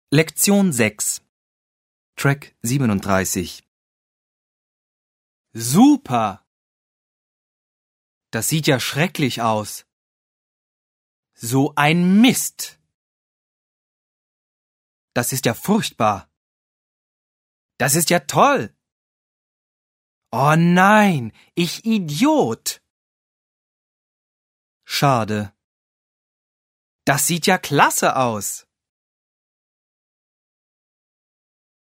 Lektion 6 Track 37 Super! Das sieht ja schrecklich aus. So ein Mist! Das ist ja furchtbar. Das ist ja toll! Oh nein, ich Idiot! Schade. Das sieht ja klasse aus.